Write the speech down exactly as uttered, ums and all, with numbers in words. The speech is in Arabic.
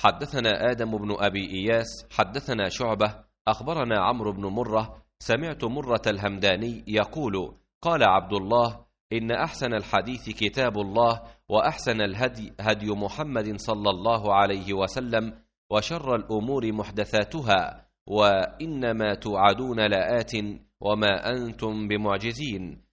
حدثنا آدم بن أبي إياس حدثنا شعبة أخبرنا عمرو بن مرة سمعت مرة الهمداني يقول قال عبد الله إن أحسن الحديث كتاب الله وأحسن الهدي هدي محمد صلى الله عليه وسلم وشر الأمور محدثاتها وإنما توعدون لآت وما أنتم بمعجزين